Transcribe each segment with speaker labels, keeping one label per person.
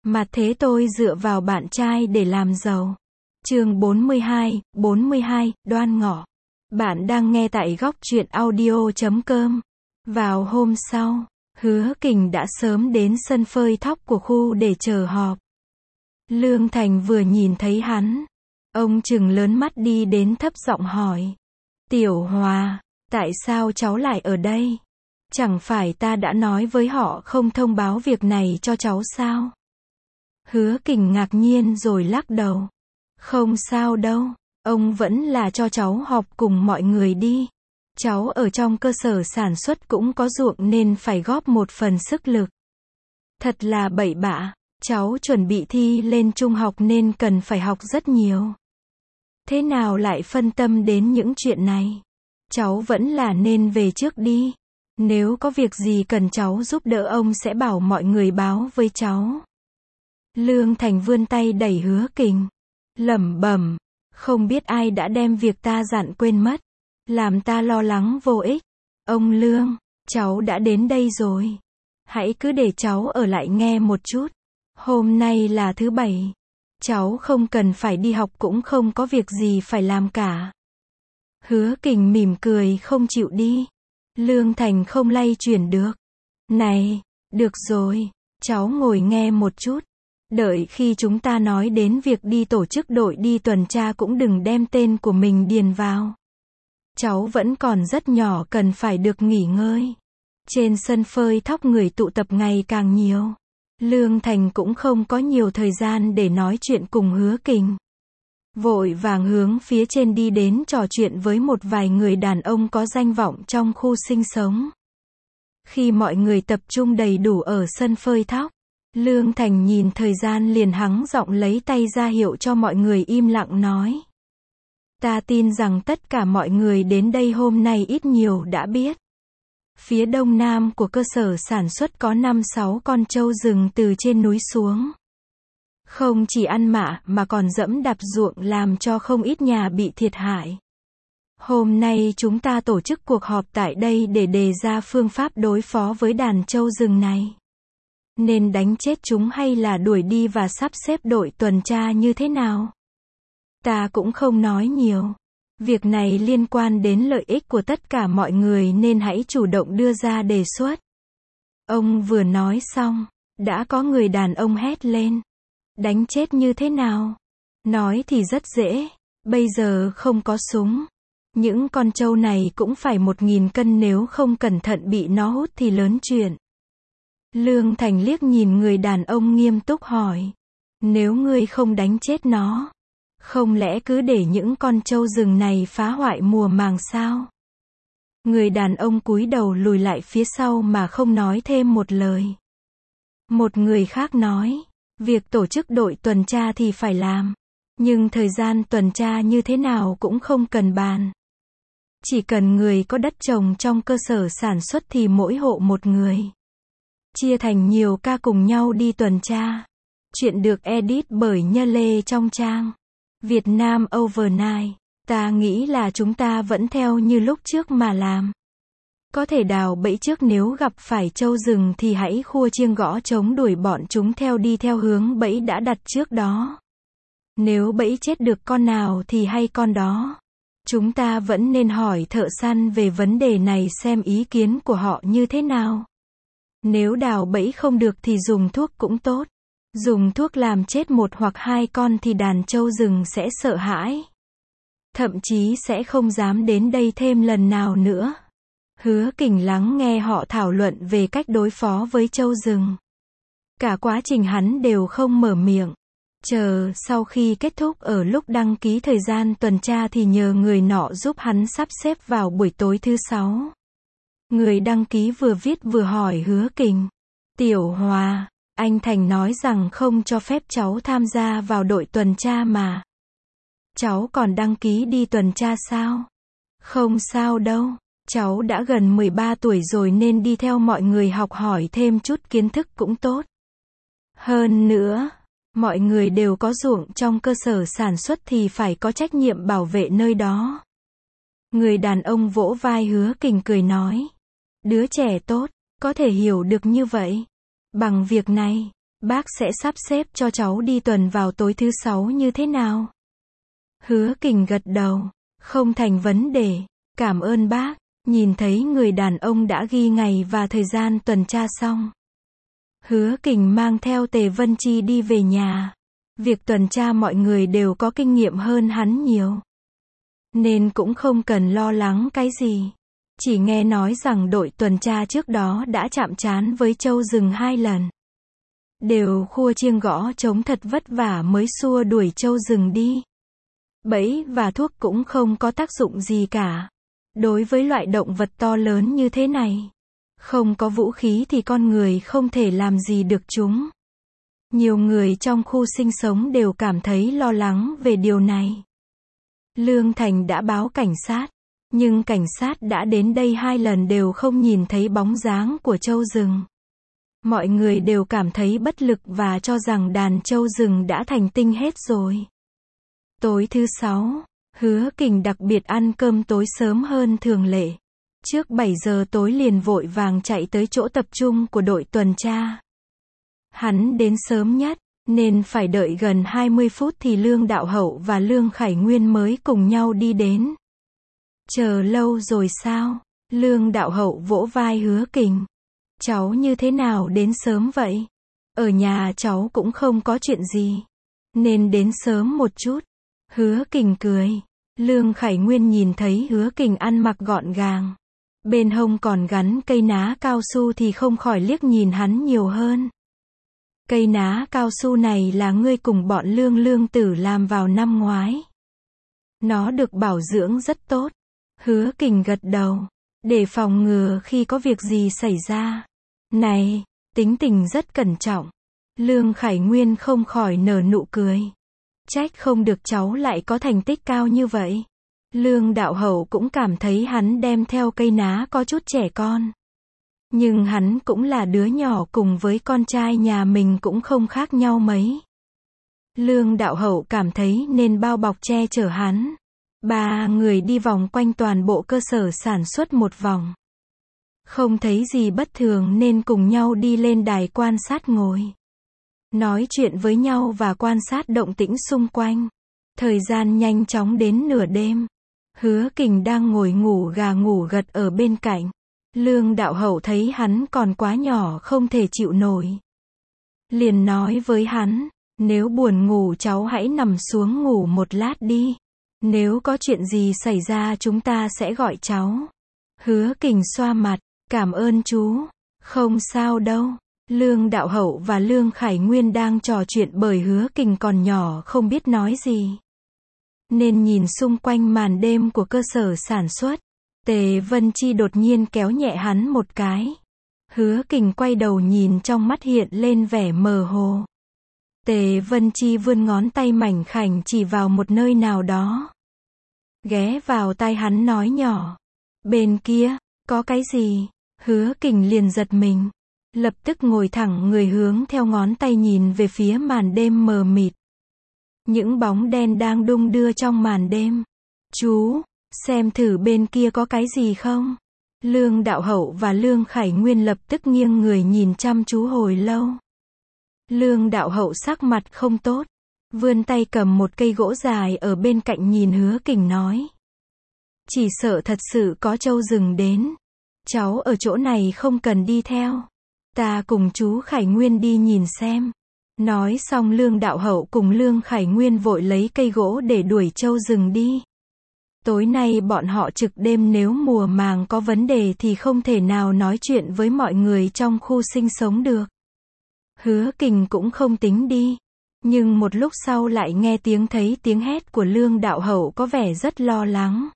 Speaker 1: Mà thế tôi dựa vào bạn trai để làm giàu. Chương 42, Đoan Ngọ. Bạn đang nghe tại góc truyện audio.com. Vào hôm sau, Hứa Kình đã sớm đến sân phơi thóc của khu để chờ họp. Lương Thành vừa nhìn thấy hắn, ông trừng lớn mắt đi đến thấp giọng hỏi. Tiểu Hòa, tại sao cháu lại ở đây? Chẳng phải ta đã nói với họ không thông báo việc này cho cháu sao? Hứa Kình ngạc nhiên rồi lắc đầu. Không sao đâu, ông vẫn là cho cháu họp cùng mọi người đi. Cháu ở trong cơ sở sản xuất cũng có ruộng nên phải góp một phần sức lực. Thật là bậy bạ, cháu chuẩn bị thi lên trung học nên cần phải học rất nhiều. Thế nào lại phân tâm đến những chuyện này? Cháu vẫn là nên về trước đi. Nếu có việc gì cần cháu giúp đỡ ông sẽ bảo mọi người báo với cháu. Lương Thành vươn tay đẩy Hứa Kình. Lẩm bẩm, không biết ai đã đem việc ta dặn quên mất. Làm ta lo lắng vô ích. Ông Lương, cháu đã đến đây rồi. Hãy cứ để cháu ở lại nghe một chút. Hôm nay là thứ Bảy. Cháu không cần phải đi học cũng không có việc gì phải làm cả. Hứa Kình mỉm cười không chịu đi. Lương Thành không lay chuyển được. Này, được rồi, cháu ngồi nghe một chút. Đợi khi chúng ta nói đến việc đi tổ chức đội đi tuần tra cũng đừng đem tên của mình điền vào. Cháu vẫn còn rất nhỏ cần phải được nghỉ ngơi. Trên sân phơi thóc người tụ tập ngày càng nhiều. Lương Thành cũng không có nhiều thời gian để nói chuyện cùng Hứa Kình. Vội vàng hướng phía trên đi đến trò chuyện với một vài người đàn ông có danh vọng trong khu sinh sống. Khi mọi người tập trung đầy đủ ở sân phơi thóc, Lương Thành nhìn thời gian liền hắng giọng lấy tay ra hiệu cho mọi người im lặng nói. Ta tin rằng tất cả mọi người đến đây hôm nay ít nhiều đã biết. Phía đông nam của cơ sở sản xuất có 5-6 con trâu rừng từ trên núi xuống. Không chỉ ăn mạ mà còn dẫm đạp ruộng làm cho không ít nhà bị thiệt hại. Hôm nay chúng ta tổ chức cuộc họp tại đây để đề ra phương pháp đối phó với đàn trâu rừng này. Nên đánh chết chúng hay là đuổi đi và sắp xếp đội tuần tra như thế nào? Ta cũng không nói nhiều. Việc này liên quan đến lợi ích của tất cả mọi người nên hãy chủ động đưa ra đề xuất. Ông vừa nói xong, đã có người đàn ông hét lên. Đánh chết như thế nào? Nói thì rất dễ, bây giờ không có súng. Những con trâu này cũng phải 1000 cân nếu không cẩn thận bị nó hút thì lớn chuyện. Lương Thành liếc nhìn người đàn ông nghiêm túc hỏi. Nếu ngươi không đánh chết nó, không lẽ cứ để những con trâu rừng này phá hoại mùa màng sao? Người đàn ông cúi đầu lùi lại phía sau mà không nói thêm một lời. Một người khác nói. Việc tổ chức đội tuần tra thì phải làm. Nhưng thời gian tuần tra như thế nào cũng không cần bàn. Chỉ cần người có đất trồng trong cơ sở sản xuất thì mỗi hộ một người. Chia thành nhiều ca cùng nhau đi tuần tra. Chuyện được edit bởi Nhơ Lê trong trang Việt Nam Overnight. Ta nghĩ là chúng ta vẫn theo như lúc trước mà làm. Có thể đào bẫy trước, nếu gặp phải trâu rừng thì hãy khua chiêng gõ trống đuổi bọn chúng theo đi theo hướng bẫy đã đặt trước đó. Nếu bẫy chết được con nào thì hay con đó. Chúng ta vẫn nên hỏi thợ săn về vấn đề này xem ý kiến của họ như thế nào. Nếu đào bẫy không được thì dùng thuốc cũng tốt. Dùng thuốc làm chết 1 hoặc 2 con thì đàn trâu rừng sẽ sợ hãi. Thậm chí sẽ không dám đến đây thêm lần nào nữa. Hứa Kình lắng nghe họ thảo luận về cách đối phó với trâu rừng. Cả quá trình hắn đều không mở miệng. Chờ sau khi kết thúc ở lúc đăng ký thời gian tuần tra thì nhờ người nọ giúp hắn sắp xếp vào buổi tối thứ 6. Người đăng ký vừa viết vừa hỏi Hứa Kình. Tiểu Hòa, anh Thành nói rằng không cho phép cháu tham gia vào đội tuần tra mà. Cháu còn đăng ký đi tuần tra sao? Không sao đâu. Cháu đã gần 13 tuổi rồi nên đi theo mọi người học hỏi thêm chút kiến thức cũng tốt. Hơn nữa, mọi người đều có ruộng trong cơ sở sản xuất thì phải có trách nhiệm bảo vệ nơi đó. Người đàn ông vỗ vai Hứa Kình cười nói. Đứa trẻ tốt, có thể hiểu được như vậy. Bằng việc này, Bác sẽ sắp xếp cho cháu đi tuần vào tối thứ 6 như thế nào? Hứa Kình gật đầu. Không thành vấn đề. Cảm ơn bác. Nhìn thấy người đàn ông đã ghi ngày và thời gian tuần tra xong. Hứa Kình mang theo Tề Vân Chi đi về nhà. Việc tuần tra mọi người đều có kinh nghiệm hơn hắn nhiều. Nên cũng không cần lo lắng cái gì. Chỉ nghe nói rằng đội tuần tra trước đó đã chạm trán với trâu rừng 2 lần. Đều khua chiêng gõ trống thật vất vả mới xua đuổi trâu rừng đi. Bẫy và thuốc cũng không có tác dụng gì cả. Đối với loại động vật to lớn như thế này, không có vũ khí thì con người không thể làm gì được chúng. Nhiều người trong khu sinh sống đều cảm thấy lo lắng về điều này. Lương Thành đã báo cảnh sát, nhưng cảnh sát đã đến đây 2 lần đều không nhìn thấy bóng dáng của trâu rừng. Mọi người đều cảm thấy bất lực và cho rằng đàn trâu rừng đã thành tinh hết rồi. Tối thứ 6, Hứa Kình đặc biệt ăn cơm tối sớm hơn thường lệ. Trước 7 giờ tối liền vội vàng chạy tới chỗ tập trung của đội tuần tra. Hắn đến sớm nhất, nên phải đợi gần 20 phút thì Lương Đạo Hậu và Lương Khải Nguyên mới cùng nhau đi đến. Chờ lâu rồi sao? Lương Đạo Hậu vỗ vai Hứa Kình. Cháu như thế nào đến sớm vậy? Ở nhà cháu cũng không có chuyện gì, nên đến sớm một chút. Hứa Kình cười. Lương Khải Nguyên nhìn thấy Hứa Kình ăn mặc gọn gàng, bên hông còn gắn cây ná cao su thì không khỏi liếc nhìn hắn nhiều hơn. Cây ná cao su này là ngươi cùng bọn Lương Tử làm vào năm ngoái. Nó được bảo dưỡng rất tốt. Hứa Kình gật đầu. Để phòng ngừa khi có việc gì xảy ra. Này, tính tình rất cẩn trọng. Lương Khải Nguyên không khỏi nở nụ cười. Trách không được cháu lại có thành tích cao như vậy. Lương Đạo Hậu cũng cảm thấy hắn đem theo cây ná có chút trẻ con. Nhưng hắn cũng là đứa nhỏ, cùng với con trai nhà mình cũng không khác nhau mấy. Lương Đạo Hậu cảm thấy nên bao bọc che chở hắn. 3 người đi vòng quanh toàn bộ cơ sở sản xuất một vòng. Không thấy gì bất thường nên cùng nhau đi lên đài quan sát ngồi. Nói chuyện với nhau và quan sát động tĩnh xung quanh. Thời gian nhanh chóng đến nửa đêm. Hứa Kình đang ngồi ngủ gà ngủ gật ở bên cạnh. Lương Đạo Hậu thấy hắn còn quá nhỏ không thể chịu nổi. Liền nói với hắn, nếu buồn ngủ cháu hãy nằm xuống ngủ một lát đi. Nếu có chuyện gì xảy ra chúng ta sẽ gọi cháu. Hứa Kình xoa mặt, cảm ơn chú. Không sao đâu. Lương Đạo Hậu và Lương Khải Nguyên đang trò chuyện bởi Hứa Kình còn nhỏ không biết nói gì. Nên nhìn xung quanh màn đêm của cơ sở sản xuất. Tề Vân Chi đột nhiên kéo nhẹ hắn một cái. Hứa Kình quay đầu nhìn, trong mắt hiện lên vẻ mơ hồ. Tề Vân Chi vươn ngón tay mảnh khảnh chỉ vào một nơi nào đó. Ghé vào tai hắn nói nhỏ. Bên kia, có cái gì? Hứa Kình liền giật mình. Lập tức ngồi thẳng người hướng theo ngón tay nhìn về phía màn đêm mờ mịt. Những bóng đen đang đung đưa trong màn đêm. Chú, xem thử bên kia có cái gì không? Lương Đạo Hậu và Lương Khải Nguyên lập tức nghiêng người nhìn chăm chú hồi lâu. Lương Đạo Hậu sắc mặt không tốt. Vươn tay cầm một cây gỗ dài ở bên cạnh nhìn Hứa Kình nói. Chỉ sợ thật sự có trâu rừng đến. Cháu ở chỗ này không cần đi theo. Ta cùng chú Khải Nguyên đi nhìn xem. Nói xong Lương Đạo Hậu cùng Lương Khải Nguyên vội lấy cây gỗ để đuổi trâu rừng đi. Tối nay bọn họ trực đêm, nếu mùa màng có vấn đề thì không thể nào nói chuyện với mọi người trong khu sinh sống được. Hứa Kình cũng không tính đi. Nhưng một lúc sau lại nghe thấy tiếng hét của Lương Đạo Hậu có vẻ rất lo lắng.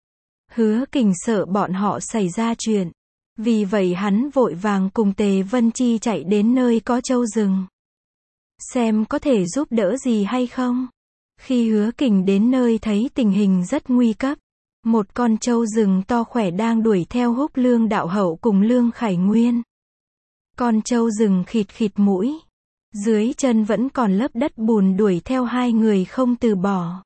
Speaker 1: Hứa Kình sợ bọn họ xảy ra chuyện. Vì vậy hắn vội vàng cùng Tề Vân Chi chạy đến nơi có trâu rừng. Xem có thể giúp đỡ gì hay không. Khi Hứa Kình đến nơi thấy tình hình rất nguy cấp. Một con trâu rừng to khỏe đang đuổi theo húc Lương Đạo Hậu cùng Lương Khải Nguyên. Con trâu rừng khịt khịt mũi. Dưới chân vẫn còn lớp đất bùn đuổi theo hai người không từ bỏ.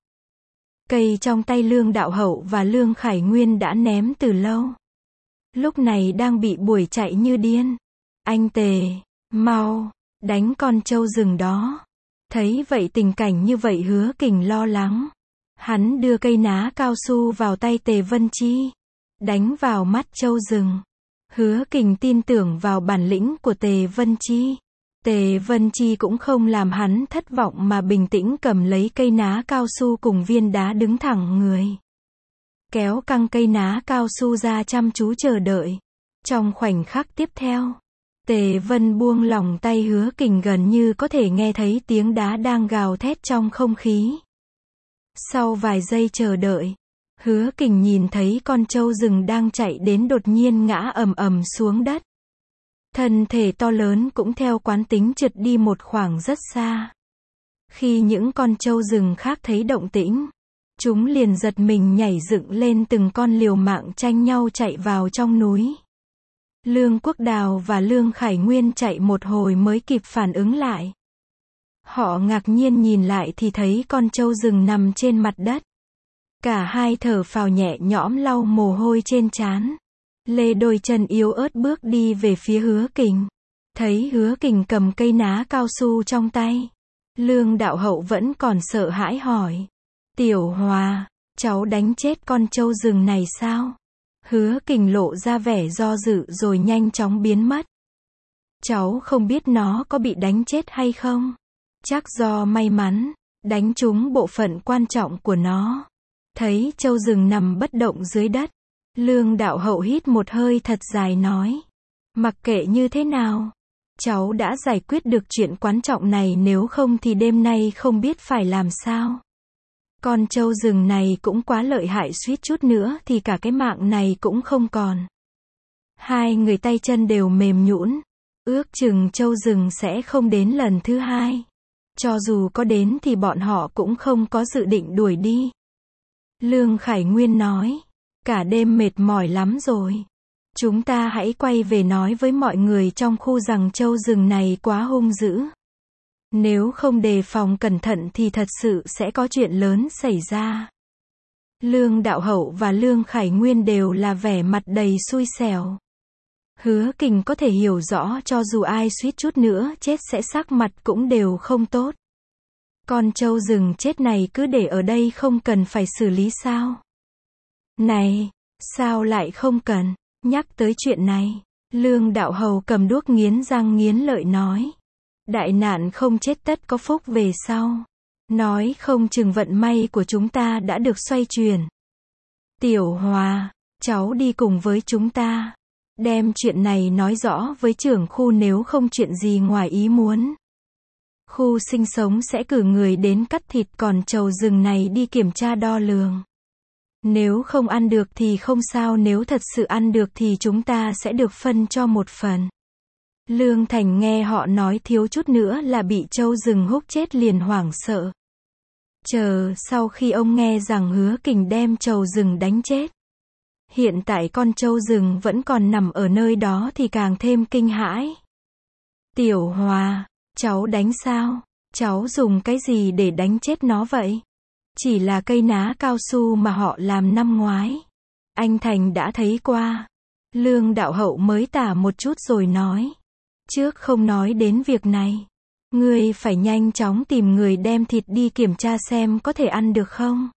Speaker 1: Cây trong tay Lương Đạo Hậu và Lương Khải Nguyên đã ném từ lâu. Lúc này đang bị đuổi chạy như điên. Anh Tề, mau, đánh con trâu rừng đó. Thấy vậy tình cảnh như vậy Hứa Kình lo lắng. Hắn đưa cây ná cao su vào tay Tề Vân Chi, đánh vào mắt trâu rừng. Hứa Kình tin tưởng vào bản lĩnh của Tề Vân Chi. Tề Vân Chi cũng không làm hắn thất vọng mà bình tĩnh cầm lấy cây ná cao su cùng viên đá đứng thẳng người. Kéo căng cây ná cao su ra chăm chú chờ đợi. Trong khoảnh khắc tiếp theo, Tề Vân buông lỏng tay Hứa Kình gần như có thể nghe thấy tiếng đá đang gào thét trong không khí. Sau vài giây chờ đợi, Hứa Kình nhìn thấy con trâu rừng đang chạy đến đột nhiên ngã ầm ầm xuống đất. Thân thể to lớn cũng theo quán tính trượt đi một khoảng rất xa. Khi những con trâu rừng khác thấy động tĩnh, chúng liền giật mình nhảy dựng lên từng con liều mạng tranh nhau chạy vào trong núi. Lương Quốc Đào và Lương Khải Nguyên chạy một hồi mới kịp phản ứng lại. Họ ngạc nhiên nhìn lại thì thấy con trâu rừng nằm trên mặt đất. Cả hai thở phào nhẹ nhõm lau mồ hôi trên trán. Lê đôi chân yếu ớt bước đi về phía Hứa Kình. Thấy Hứa Kình cầm cây ná cao su trong tay, Lương Đạo Hậu vẫn còn sợ hãi hỏi. Tiểu Hòa, cháu đánh chết con trâu rừng này sao? Hứa Kình lộ ra vẻ do dự rồi nhanh chóng biến mất. Cháu không biết nó có bị đánh chết hay không. Chắc do may mắn, đánh trúng bộ phận quan trọng của nó. Thấy trâu rừng nằm bất động dưới đất, Lương Đạo Hậu hít một hơi thật dài nói. Mặc kệ như thế nào, cháu đã giải quyết được chuyện quan trọng này, nếu không thì đêm nay không biết phải làm sao. Con trâu rừng này cũng quá lợi hại, suýt chút nữa thì cả cái mạng này cũng không còn. Hai người tay chân đều mềm nhũn, ước chừng trâu rừng sẽ không đến lần thứ hai. Cho dù có đến thì bọn họ cũng không có dự định đuổi đi. Lương Khải Nguyên nói, cả đêm mệt mỏi lắm rồi. Chúng ta hãy quay về nói với mọi người trong khu rằng trâu rừng này quá hung dữ. Nếu không đề phòng cẩn thận thì thật sự sẽ có chuyện lớn xảy ra. Lương Đạo Hậu và Lương Khải Nguyên đều là vẻ mặt đầy xui xẻo. Hứa Kình có thể hiểu rõ cho dù ai suýt chút nữa chết sẽ sắc mặt cũng đều không tốt. Con trâu rừng chết này cứ để ở đây không cần phải xử lý sao? Này, sao lại không cần? Nhắc tới chuyện này, Lương Đạo Hầu cầm đuốc nghiến răng nghiến lợi nói. Đại nạn không chết tất có phúc về sau. Nói không chừng vận may của chúng ta đã được xoay chuyển. Tiểu Hòa, cháu đi cùng với chúng ta. Đem chuyện này nói rõ với trưởng khu, nếu không chuyện gì ngoài ý muốn. Khu sinh sống sẽ cử người đến cắt thịt con trâu rừng này đi kiểm tra đo lường. Nếu không ăn được thì không sao, nếu thật sự ăn được thì chúng ta sẽ được phân cho một phần. Lương Thành nghe họ nói thiếu chút nữa là bị trâu rừng húc chết liền hoảng sợ. Chờ sau khi ông nghe rằng Hứa Kình đem trâu rừng đánh chết, hiện tại con trâu rừng vẫn còn nằm ở nơi đó thì càng thêm kinh hãi. Tiểu Hòa, cháu đánh sao? Cháu dùng cái gì để đánh chết nó vậy? Chỉ là cây ná cao su mà họ làm năm ngoái. Anh Thành đã thấy qua. Lương Đạo Hậu mới tả một chút rồi nói. Trước không nói đến việc này, ngươi phải nhanh chóng tìm người đem thịt đi kiểm tra xem có thể ăn được không.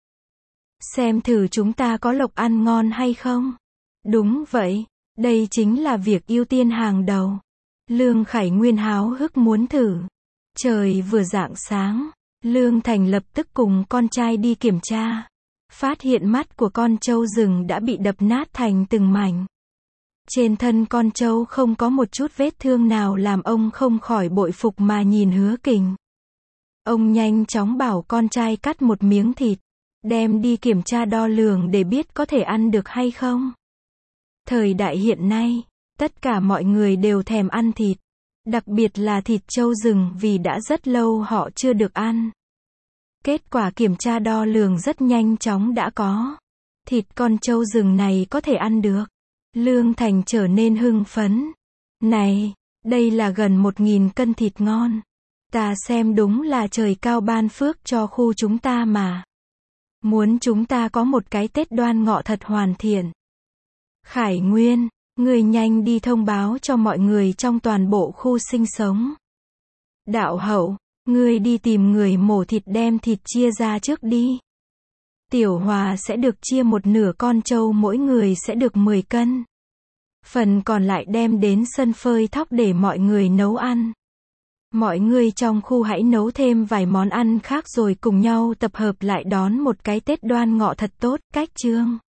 Speaker 1: Xem thử chúng ta có lộc ăn ngon hay không. Đúng vậy, đây chính là việc ưu tiên hàng đầu. Lương Khải Nguyên háo hức muốn thử. Trời vừa rạng sáng, Lương Thành lập tức cùng con trai đi kiểm tra. Phát hiện mắt của con trâu rừng đã bị đập nát thành từng mảnh. Trên thân con trâu không có một chút vết thương nào, làm ông không khỏi bội phục mà nhìn Hứa Kình. Ông nhanh chóng bảo con trai cắt một miếng thịt, đem đi kiểm tra đo lường để biết có thể ăn được hay không. Thời đại hiện nay, tất cả mọi người đều thèm ăn thịt, đặc biệt là thịt trâu rừng vì đã rất lâu họ chưa được ăn. Kết quả kiểm tra đo lường rất nhanh chóng đã có. Thịt con trâu rừng này có thể ăn được. Lương Thành trở nên hưng phấn. Này, đây là gần 1000 cân thịt ngon. Ta xem đúng là trời cao ban phước cho khu chúng ta mà. Muốn chúng ta có một cái Tết Đoan Ngọ thật hoàn thiện. Khải Nguyên, người nhanh đi thông báo cho mọi người trong toàn bộ khu sinh sống. Đạo hậu, ngươi đi tìm người mổ thịt đem thịt chia ra trước đi. Tiểu Hòa sẽ được chia một nửa con trâu, mỗi người sẽ được 10 cân. Phần còn lại đem đến sân phơi thóc để mọi người nấu ăn. Mọi người trong khu hãy nấu thêm vài món ăn khác rồi cùng nhau tập hợp lại đón một cái Tết Đoan Ngọ thật tốt. Cách chương